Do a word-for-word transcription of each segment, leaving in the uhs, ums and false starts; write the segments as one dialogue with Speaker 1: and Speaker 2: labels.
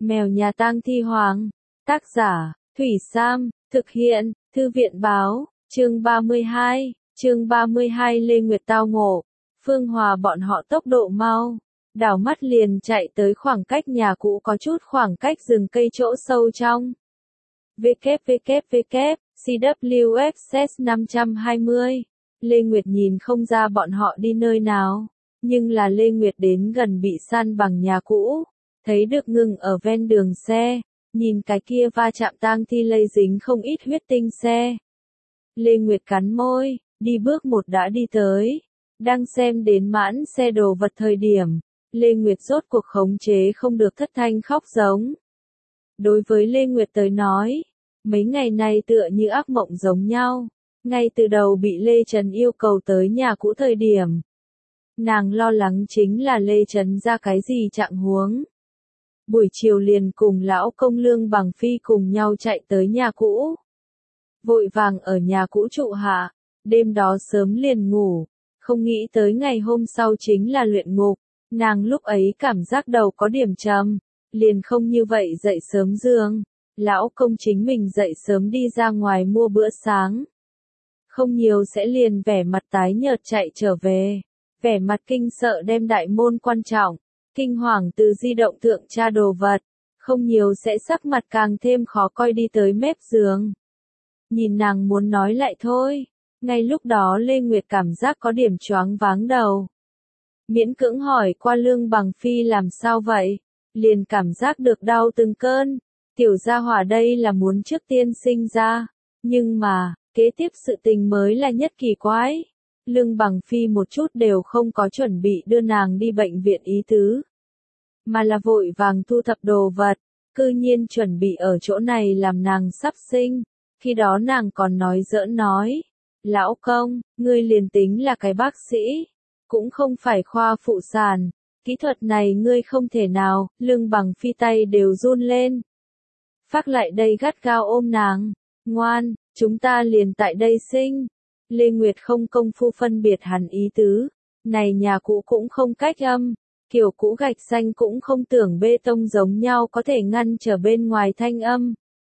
Speaker 1: Mèo nhà tang thi hoàng. Tác giả, Thủy Sam, thực hiện, Thư viện báo, chương ba mươi hai, chương ba mươi hai Lê Nguyệt tao ngộ. Phương Hòa bọn họ tốc độ mau, đảo mắt liền chạy tới khoảng cách nhà cũ có chút khoảng cách rừng cây chỗ sâu trong. vê kép vê kép vê kép, xê vê ép ét năm trăm hai mươi. Lê Nguyệt nhìn không ra bọn họ đi nơi nào, nhưng là Lê Nguyệt đến gần bị san bằng nhà cũ, thấy được ngừng ở ven đường xe, nhìn cái kia va chạm tang thi lây dính không ít huyết tinh xe. Lê Nguyệt cắn môi, đi bước một đã đi tới, đang xem đến mãn xe đồ vật thời điểm, Lê Nguyệt rốt cuộc khống chế không được thất thanh khóc giống. Đối với Lê Nguyệt tới nói, mấy ngày này tựa như ác mộng giống nhau, ngay từ đầu bị Lê Trần yêu cầu tới nhà cũ thời điểm. Nàng lo lắng chính là Lê Trần ra cái gì trạng huống. Buổi chiều liền cùng lão công Lương Bằng Phi cùng nhau chạy tới nhà cũ. Vội vàng ở nhà cũ trụ hạ, đêm đó sớm liền ngủ, không nghĩ tới ngày hôm sau chính là luyện ngục. Nàng lúc ấy cảm giác đầu có điểm trầm, liền không như vậy dậy sớm giường. Lão công chính mình dậy sớm đi ra ngoài mua bữa sáng. Không nhiều sẽ liền vẻ mặt tái nhợt chạy trở về, vẻ mặt kinh sợ đem đại môn quan trọng, kinh hoàng từ di động thượng tra đồ vật, không nhiều sẽ sắc mặt càng thêm khó coi đi tới mép giường. Nhìn nàng muốn nói lại thôi, ngay lúc đó Lê Nguyệt cảm giác có điểm choáng váng đầu. Miễn cưỡng hỏi qua Lương Bằng Phi làm sao vậy, liền cảm giác được đau từng cơn, tiểu gia hỏa đây là muốn trước tiên sinh ra, nhưng mà, kế tiếp sự tình mới là nhất kỳ quái. Lương Bằng Phi một chút đều không có chuẩn bị đưa nàng đi bệnh viện ý tứ, mà là vội vàng thu thập đồ vật, cư nhiên chuẩn bị ở chỗ này làm nàng sắp sinh. Khi đó nàng còn nói giỡn nói, lão công, ngươi liền tính là cái bác sĩ, cũng không phải khoa phụ sản, kỹ thuật này ngươi không thể nào. Lương Bằng Phi tay đều run lên, phát lại đây gắt gao ôm nàng, ngoan, chúng ta liền tại đây sinh. Lê Nguyệt không công phu phân biệt hẳn ý tứ, này nhà cũ cũng không cách âm, kiểu cũ gạch xanh cũng không tưởng bê tông giống nhau có thể ngăn trở bên ngoài thanh âm.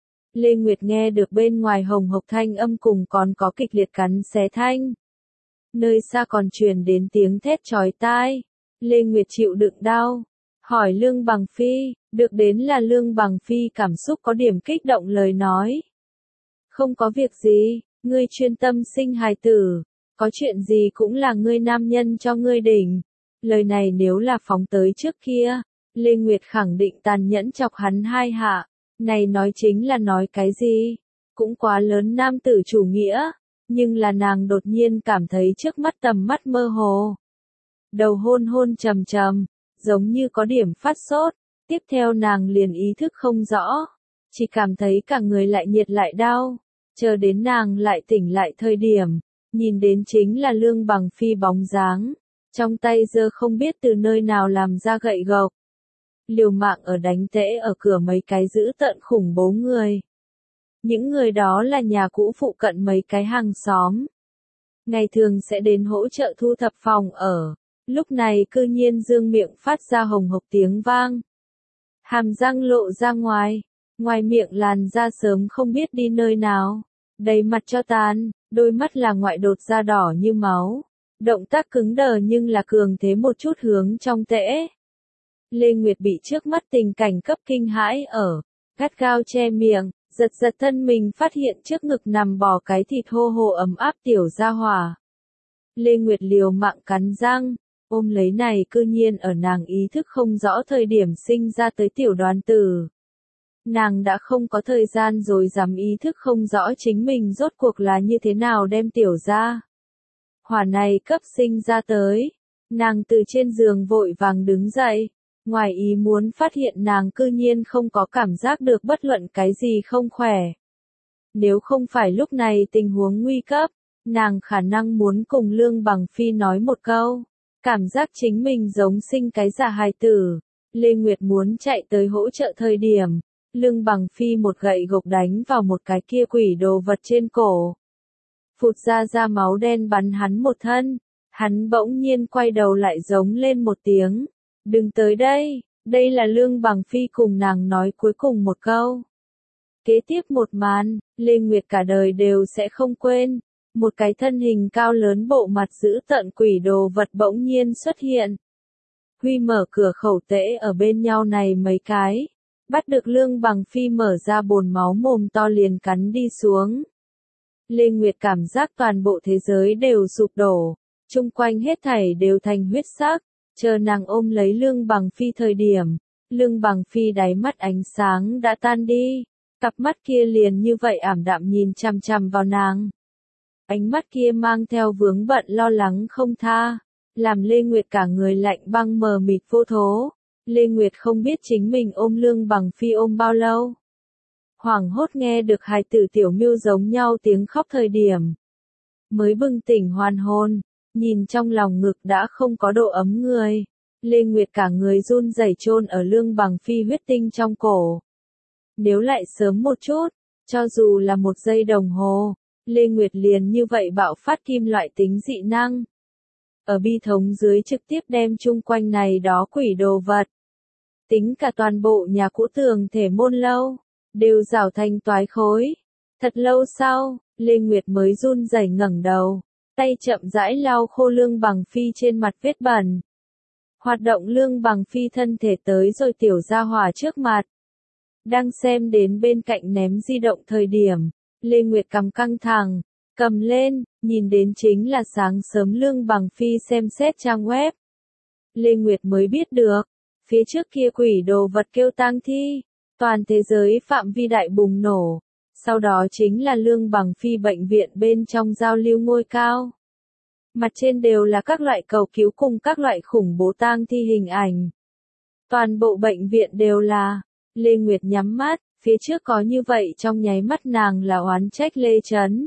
Speaker 1: Lê Nguyệt nghe được bên ngoài hồng hộc thanh âm cùng còn có kịch liệt cắn xé thanh. Nơi xa còn truyền đến tiếng thét chói tai. Lê Nguyệt chịu đựng đau, hỏi Lương Bằng Phi, được đến là Lương Bằng Phi cảm xúc có điểm kích động lời nói. Không có việc gì, ngươi chuyên tâm sinh hài tử, có chuyện gì cũng là ngươi nam nhân cho ngươi đỉnh. Lời này nếu là phóng tới trước kia, Lê Nguyệt khẳng định tàn nhẫn chọc hắn hai hạ, này nói chính là nói cái gì, cũng quá lớn nam tử chủ nghĩa, nhưng là nàng đột nhiên cảm thấy trước mắt tầm mắt mơ hồ. Đầu hôn hôn trầm trầm, giống như có điểm phát sốt, tiếp theo nàng liền ý thức không rõ, chỉ cảm thấy cả người lại nhiệt lại đau. Chờ đến nàng lại tỉnh lại thời điểm, nhìn đến chính là Lương Bằng Phi bóng dáng, trong tay giơ không biết từ nơi nào làm ra gậy gộc. Liều mạng ở đánh tễ ở cửa mấy cái dữ tợn khủng bố người. Những người đó là nhà cũ phụ cận mấy cái hàng xóm. Ngày thường sẽ đến hỗ trợ thu thập phòng ở, lúc này cư nhiên dương miệng phát ra hồng hộc tiếng vang. Hàm răng lộ ra ngoài, ngoài miệng làn da sớm không biết đi nơi nào. Đầy mặt cho tàn, đôi mắt là ngoại đột da đỏ như máu. Động tác cứng đờ nhưng là cường thế một chút hướng trong tễ. Lê Nguyệt bị trước mắt tình cảnh cấp kinh hãi ở, gắt gao che miệng, giật giật thân mình phát hiện trước ngực nằm bò cái thịt hô hô ấm áp tiểu gia hỏa. Lê Nguyệt liều mạng cắn răng, ôm lấy này cư nhiên ở nàng ý thức không rõ thời điểm sinh ra tới tiểu đoàn tử. Nàng đã không có thời gian rồi dám ý thức không rõ chính mình rốt cuộc là như thế nào đem tiểu ra. Hỏa này cấp sinh ra tới, nàng từ trên giường vội vàng đứng dậy, ngoài ý muốn phát hiện nàng cư nhiên không có cảm giác được bất luận cái gì không khỏe. Nếu không phải lúc này tình huống nguy cấp, nàng khả năng muốn cùng Lương Bằng Phi nói một câu, cảm giác chính mình giống sinh cái giả hài tử. Lê Nguyệt muốn chạy tới hỗ trợ thời điểm, Lương Bằng Phi một gậy gộc đánh vào một cái kia quỷ đồ vật trên cổ. Phụt ra ra máu đen bắn hắn một thân, hắn bỗng nhiên quay đầu lại giống lên một tiếng. Đừng tới đây, Đây là Lương Bằng Phi cùng nàng nói cuối cùng một câu. Kế tiếp một màn, Lê Nguyệt cả đời đều sẽ không quên. Một cái thân hình cao lớn bộ mặt dữ tợn quỷ đồ vật bỗng nhiên xuất hiện. Huy mở cửa khẩu tễ ở bên nhau này mấy cái. Bắt được Lương Bằng Phi mở ra bồn máu mồm to liền cắn đi xuống. Lê Nguyệt cảm giác toàn bộ thế giới đều sụp đổ. Chung quanh hết thảy đều thành huyết sắc. Chờ nàng ôm lấy Lương Bằng Phi thời điểm. Lương Bằng Phi đáy mắt ánh sáng đã tan đi. Cặp mắt kia liền như vậy ảm đạm nhìn chằm chằm vào nàng. Ánh mắt kia mang theo vướng bận lo lắng không tha. Làm Lê Nguyệt cả người lạnh băng mờ mịt vô thố. Lê Nguyệt không biết chính mình ôm Lương Bằng Phi ôm bao lâu. Hoảng hốt nghe được hài tử Tiểu Miêu giống nhau tiếng khóc thời điểm. Mới bừng tỉnh hoàn hồn, nhìn trong lòng ngực đã không có độ ấm người. Lê Nguyệt cả người run rẩy chôn ở Lương Bằng Phi huyết tinh trong cổ. Nếu lại sớm một chút, cho dù là một giây đồng hồ, Lê Nguyệt liền như vậy bạo phát kim loại tính dị năng. Ở bi thống dưới trực tiếp đem chung quanh này đó quỷ đồ vật. Tính cả toàn bộ nhà cũ tường thể môn lâu, đều rào thành toái khối. Thật lâu sau, Lê Nguyệt mới run rẩy ngẩng đầu, tay chậm rãi lau khô Lương Bằng Phi trên mặt vết bẩn. Hoạt động Lương Bằng Phi thân thể tới rồi tiểu gia hỏa trước mặt. Đang xem đến bên cạnh ném di động thời điểm, Lê Nguyệt cầm căng thẳng, cầm lên, nhìn đến chính là sáng sớm Lương Bằng Phi xem xét trang web. Lê Nguyệt mới biết được, phía trước kia quỷ đồ vật kêu tang thi, toàn thế giới phạm vi đại bùng nổ, sau đó chính là Lương Bằng Phi bệnh viện bên trong giao lưu ngôi cao. Mặt trên đều là các loại cầu cứu cùng các loại khủng bố tang thi hình ảnh. Toàn bộ bệnh viện đều là, Lê Nguyệt nhắm mắt, phía trước có như vậy trong nháy mắt nàng là oán trách Lê Trấn.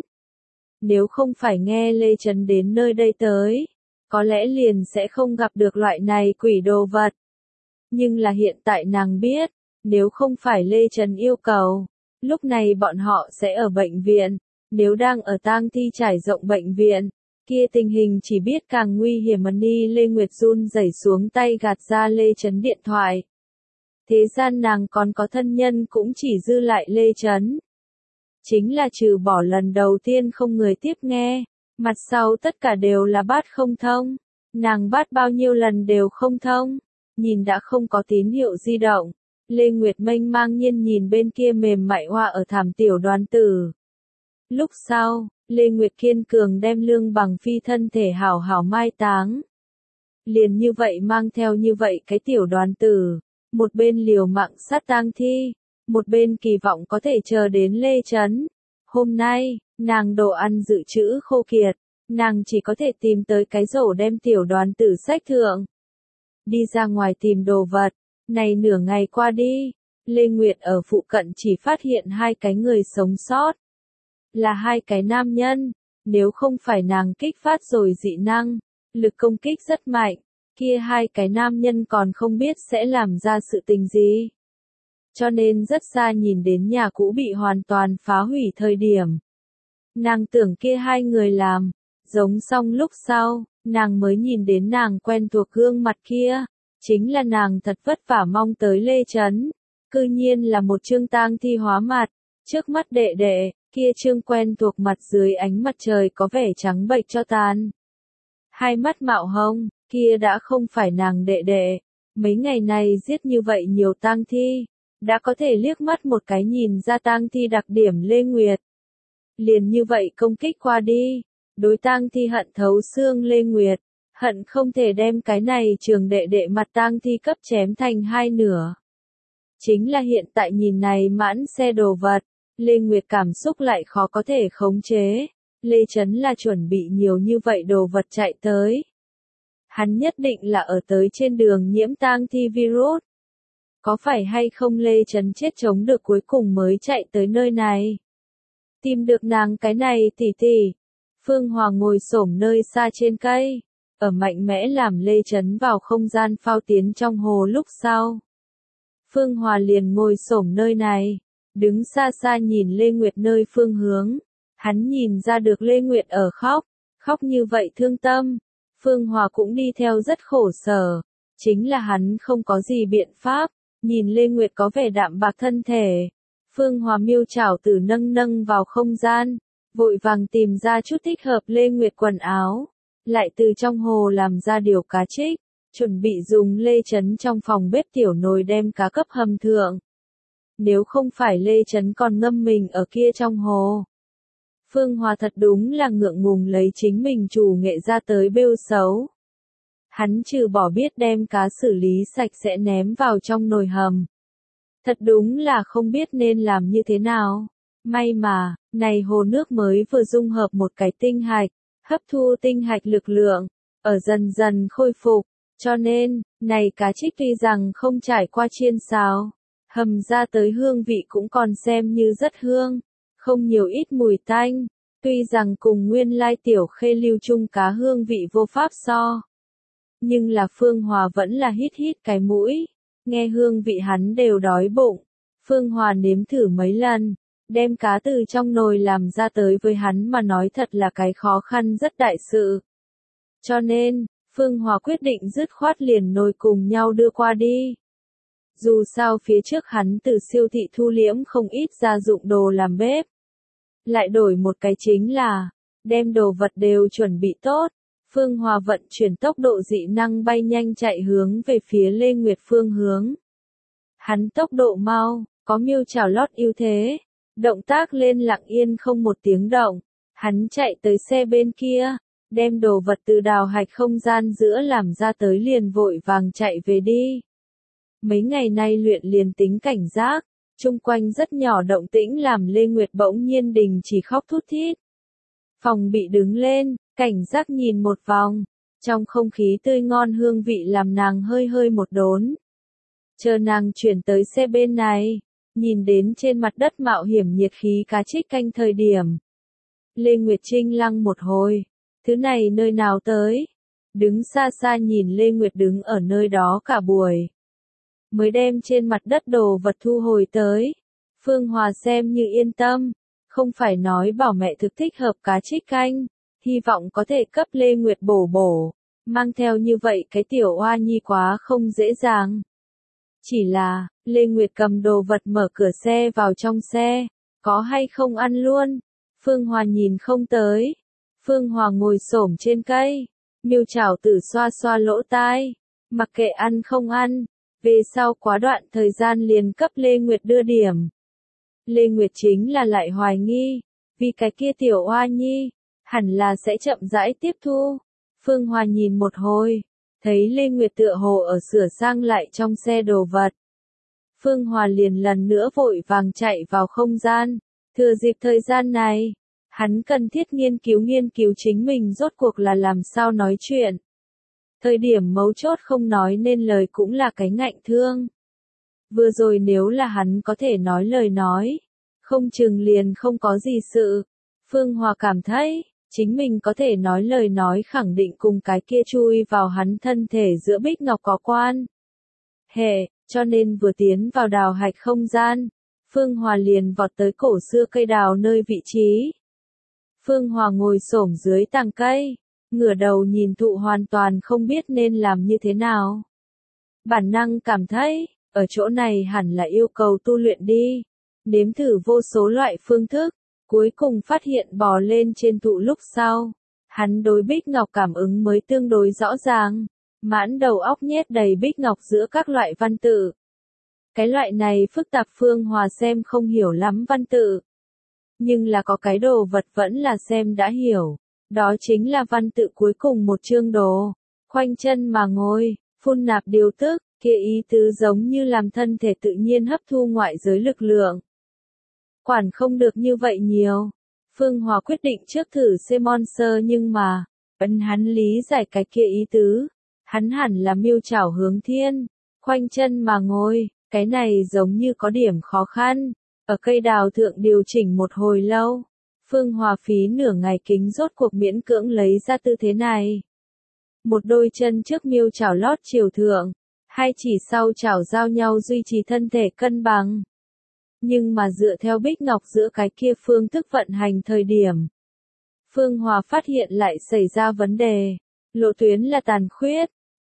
Speaker 1: Nếu không phải nghe Lê Trấn đến nơi đây tới, có lẽ liền sẽ không gặp được loại này quỷ đồ vật. Nhưng là hiện tại nàng biết, nếu không phải Lê Trấn yêu cầu, lúc này bọn họ sẽ ở bệnh viện, nếu đang ở tang thi trải rộng bệnh viện, kia tình hình chỉ biết càng nguy hiểm. Ni Lê Nguyệt run rẩy xuống tay gạt ra Lê Trấn điện thoại. Thế gian nàng còn có thân nhân cũng chỉ dư lại Lê Trấn. Chính là trừ bỏ lần đầu tiên không người tiếp nghe, mặt sau tất cả đều là bát không thông. Nàng bát bao nhiêu lần đều không thông, nhìn đã không có tín hiệu di động. Lê Nguyệt mênh mang nhiên nhìn bên kia mềm mại hoa ở thảm tiểu đoàn tử. Lúc sau, Lê Nguyệt kiên cường đem Lương Bằng Phi thân thể hảo hảo mai táng. Liền như vậy mang theo như vậy cái tiểu đoàn tử, một bên liều mạng sát tang thi, một bên kỳ vọng có thể chờ đến Lê Trấn. Hôm nay, nàng đồ ăn dự trữ khô kiệt, nàng chỉ có thể tìm tới cái rổ đem tiểu đoàn tử sách thượng. Đi ra ngoài tìm đồ vật, này nửa ngày qua đi, Lê Nguyệt ở phụ cận chỉ phát hiện hai cái người sống sót. Là hai cái nam nhân, nếu không phải nàng kích phát rồi dị năng, lực công kích rất mạnh, kia hai cái nam nhân còn không biết sẽ làm ra sự tình gì. Cho nên rất xa nhìn đến nhà cũ bị hoàn toàn phá hủy thời điểm. Nàng tưởng kia hai người làm, giống xong lúc sau, nàng mới nhìn đến nàng quen thuộc gương mặt kia, chính là nàng thật vất vả mong tới Lê Trấn, cư nhiên là một trương tang thi hóa mặt, trước mắt đệ đệ, kia trương quen thuộc mặt dưới ánh mặt trời có vẻ trắng bệch cho tàn. Hai mắt mạo hồng, kia đã không phải nàng đệ đệ, mấy ngày này giết như vậy nhiều tang thi, đã có thể liếc mắt một cái nhìn ra tang thi đặc điểm Lê Nguyệt. Liền như vậy công kích qua đi, đối tang thi hận thấu xương Lê Nguyệt, hận không thể đem cái này trường đệ đệ mặt tang thi cấp chém thành hai nửa. Chính là hiện tại nhìn này mãn xe đồ vật, Lê Nguyệt cảm xúc lại khó có thể khống chế. Lê Trấn là chuẩn bị nhiều như vậy đồ vật chạy tới. Hắn nhất định là ở tới trên đường nhiễm tang thi virus. Có phải hay không Lê Trấn chết chống được cuối cùng mới chạy tới nơi này? Tìm được nàng cái này tỉ tỉ. Phương Hòa ngồi xổm nơi xa trên cây, ở mạnh mẽ làm Lê Trấn vào không gian phao tiến trong hồ lúc sau. Phương Hòa liền ngồi xổm nơi này, đứng xa xa nhìn Lê Nguyệt nơi phương hướng. Hắn nhìn ra được Lê Nguyệt ở khóc, khóc như vậy thương tâm. Phương Hòa cũng đi theo rất khổ sở, Chính là hắn không có gì biện pháp, nhìn Lê Nguyệt có vẻ đạm bạc thân thể. Phương Hòa miêu chảo tử nâng nâng vào không gian, vội vàng tìm ra chút thích hợp Lê Nguyệt quần áo, lại từ trong hồ làm ra điều cá trích, chuẩn bị dùng Lê Chấn trong phòng bếp tiểu nồi đem cá cấp hầm thượng. Nếu không phải Lê Chấn còn ngâm mình ở kia trong hồ. Phương Hòa thật đúng là ngượng ngùng lấy chính mình chủ nghệ ra tới bêu xấu. Hắn trừ bỏ biết đem cá xử lý sạch sẽ ném vào trong nồi hầm. Thật đúng là không biết nên làm như thế nào. May mà, này hồ nước mới vừa dung hợp một cái tinh hạch, hấp thu tinh hạch lực lượng, ở dần dần khôi phục, cho nên, này cá trích tuy rằng không trải qua chiên xào, hầm ra tới hương vị cũng còn xem như rất hương, không nhiều ít mùi tanh, tuy rằng cùng nguyên lai tiểu khê lưu chung cá hương vị vô pháp so. Nhưng là Phương Hòa vẫn là hít hít cái mũi, nghe hương vị hắn đều đói bụng. Phương Hòa nếm thử mấy lần, đem cá từ trong nồi làm ra tới với hắn mà nói thật là cái khó khăn rất đại sự. Cho nên, Phương Hòa quyết định dứt khoát liền nồi cùng nhau đưa qua đi. Dù sao phía trước hắn từ siêu thị thu liễm không ít gia dụng đồ làm bếp. Lại đổi một cái chính là, đem đồ vật đều chuẩn bị tốt. Phương Hòa vận chuyển tốc độ dị năng bay nhanh chạy hướng về phía Lê Nguyệt phương hướng. Hắn tốc độ mau, có miêu chảo lót ưu thế. Động tác lên lặng yên không một tiếng động. Hắn chạy tới xe bên kia, đem đồ vật từ đào hạch không gian giữa làm ra tới liền vội vàng chạy về đi. Mấy ngày nay luyện liền tính cảnh giác, chung quanh rất nhỏ động tĩnh làm Lê Nguyệt bỗng nhiên đình chỉ khóc thút thít. Phòng bị đứng lên, cảnh giác nhìn một vòng, trong không khí tươi ngon hương vị làm nàng hơi hơi một đốn. Chờ nàng chuyển tới xe bên này, nhìn đến trên mặt đất mạo hiểm nhiệt khí cá trích canh thời điểm. Lê Nguyệt Trinh lăng một hồi, thứ này nơi nào tới? Đứng xa xa nhìn Lê Nguyệt đứng ở nơi đó cả buổi. Mới đem trên mặt đất đồ vật thu hồi tới. Phương Hòa xem như yên tâm, không phải nói bảo mẹ thực thích hợp cá trích canh, hy vọng có thể cấp Lê Nguyệt bổ bổ, mang theo như vậy cái tiểu oa nhi quá không dễ dàng. Chỉ là, Lê Nguyệt cầm đồ vật mở cửa xe vào trong xe, có hay không ăn luôn? Phương Hòa nhìn không tới. Phương Hòa ngồi xổm trên cây, miêu chảo tử xoa xoa lỗ tai, mặc kệ ăn không ăn, về sau quá đoạn thời gian liền cấp Lê Nguyệt đưa điểm. Lê Nguyệt chính là lại hoài nghi, vì cái kia tiểu oa nhi, hẳn là sẽ chậm rãi tiếp thu. Phương Hòa nhìn một hồi, thấy Lê Nguyệt tựa hồ ở sửa sang lại trong xe đồ vật. Phương Hòa liền lần nữa vội vàng chạy vào không gian, thừa dịp thời gian này, hắn cần thiết nghiên cứu nghiên cứu chính mình rốt cuộc là làm sao nói chuyện. Thời điểm mấu chốt không nói nên lời cũng là cái ngạnh thương. Vừa rồi nếu là hắn có thể nói lời nói, không chừng liền không có gì sự. Phương Hòa cảm thấy, chính mình có thể nói lời nói khẳng định cùng cái kia chui vào hắn thân thể giữa bích ngọc có quan. Hệ, cho nên vừa tiến vào đào hạch không gian, Phương Hòa liền vọt tới cổ xưa cây đào nơi vị trí. Phương Hòa ngồi xổm dưới tàng cây, ngửa đầu nhìn thụ hoàn toàn không biết nên làm như thế nào. Bản năng cảm thấy, ở chỗ này hẳn là yêu cầu tu luyện đi, nếm thử vô số loại phương thức, cuối cùng phát hiện bò lên trên thụ lúc sau. Hắn đối bích ngọc cảm ứng mới tương đối rõ ràng, mãn đầu óc nhét đầy bích ngọc giữa các loại văn tự. Cái loại này phức tạp Phương Hòa xem không hiểu lắm văn tự. Nhưng là có cái đồ vật vẫn là xem đã hiểu, đó chính là văn tự cuối cùng một chương đồ. Khoanh chân mà ngồi, phun nạp điều tức, kia ý tứ giống như làm thân thể tự nhiên hấp thu ngoại giới lực lượng. Quản không được như vậy nhiều. Phương Hòa quyết định trước thử Simon sơ nhưng mà, ấn hắn lý giải cái kia ý tứ. Hắn hẳn là miêu chảo hướng thiên, khoanh chân mà ngồi, cái này giống như có điểm khó khăn. Ở cây đào thượng điều chỉnh một hồi lâu, Phương Hòa phí nửa ngày kính rốt cuộc miễn cưỡng lấy ra tư thế này. Một đôi chân trước miêu chảo lót chiều thượng, hai chỉ sau chảo giao nhau duy trì thân thể cân bằng. Nhưng mà dựa theo bích ngọc giữa cái kia phương thức vận hành thời điểm, Phương Hòa phát hiện lại xảy ra vấn đề, lộ tuyến là tàn khuyết,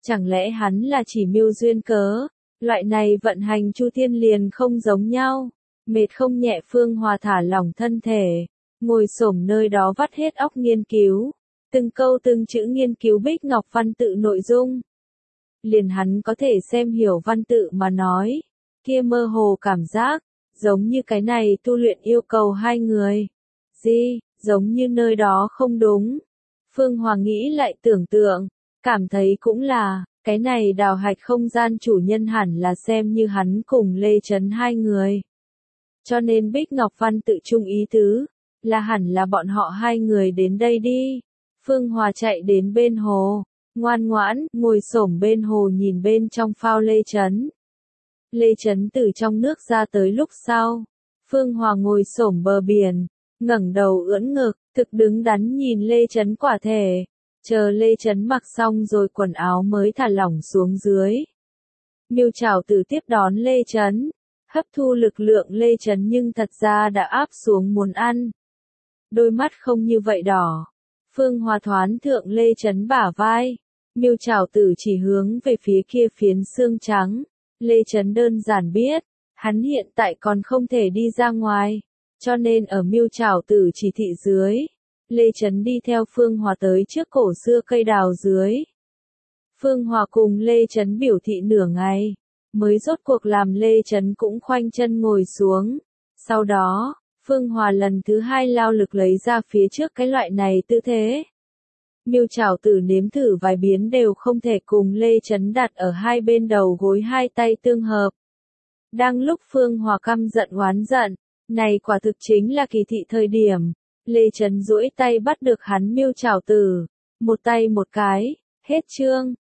Speaker 1: Chẳng lẽ hắn là chỉ mưu duyên cớ? Loại này vận hành chu thiên liền không giống nhau. Mệt không nhẹ Phương Hòa thả lỏng thân thể, ngồi xổm nơi đó vắt hết óc nghiên cứu, từng câu từng chữ nghiên cứu Bích Ngọc văn tự nội dung. Liền hắn có thể xem hiểu văn tự mà nói, kia mơ hồ cảm giác, giống như cái này tu luyện yêu cầu hai người. Gì, giống như nơi đó không đúng. Phương Hòa nghĩ lại tưởng tượng, cảm thấy cũng là, cái này đào hạch không gian chủ nhân hẳn là xem như hắn cùng Lê Trấn hai người. Cho nên Bích Ngọc văn tự chung ý tứ, là hẳn là bọn họ hai người đến đây đi. Phương Hòa chạy đến bên hồ, ngoan ngoãn, ngồi xổm bên hồ nhìn bên trong phao Lê Trấn. Lê Trấn từ trong nước ra tới lúc sau, Phương Hòa ngồi xổm bờ biển, ngẩng đầu ưỡn ngực, thực đứng đắn nhìn Lê Trấn quả thể, chờ Lê Trấn mặc xong rồi quần áo mới thả lỏng xuống dưới. Miêu Trảo Tử tiếp đón Lê Trấn, hấp thu lực lượng Lê Trấn nhưng thật ra đã áp xuống muốn ăn. Đôi mắt không như vậy đỏ. Phương Hòa thoán thượng Lê Trấn bả vai, Miêu Trảo Tử chỉ hướng về phía kia phiến xương trắng. Lê Trấn đơn giản biết, hắn hiện tại còn không thể đi ra ngoài, cho nên ở Miêu Trảo Tử chỉ thị dưới, Lê Trấn đi theo Phương Hòa tới trước cổ xưa cây đào dưới. Phương Hòa cùng Lê Trấn biểu thị nửa ngày, mới rốt cuộc làm Lê Trấn cũng khoanh chân ngồi xuống. Sau đó, Phương Hòa lần thứ hai lao lực lấy ra phía trước cái loại này tư thế. Miêu Trảo Tử nếm thử vài biến đều không thể cùng Lê Trấn đặt ở hai bên đầu gối hai tay tương hợp. Đang lúc Phương Hòa căm giận oán giận, này quả thực chính là kỳ thị thời điểm, Lê Trấn duỗi tay bắt được hắn Miêu Trảo Tử, một tay một cái, hết chương.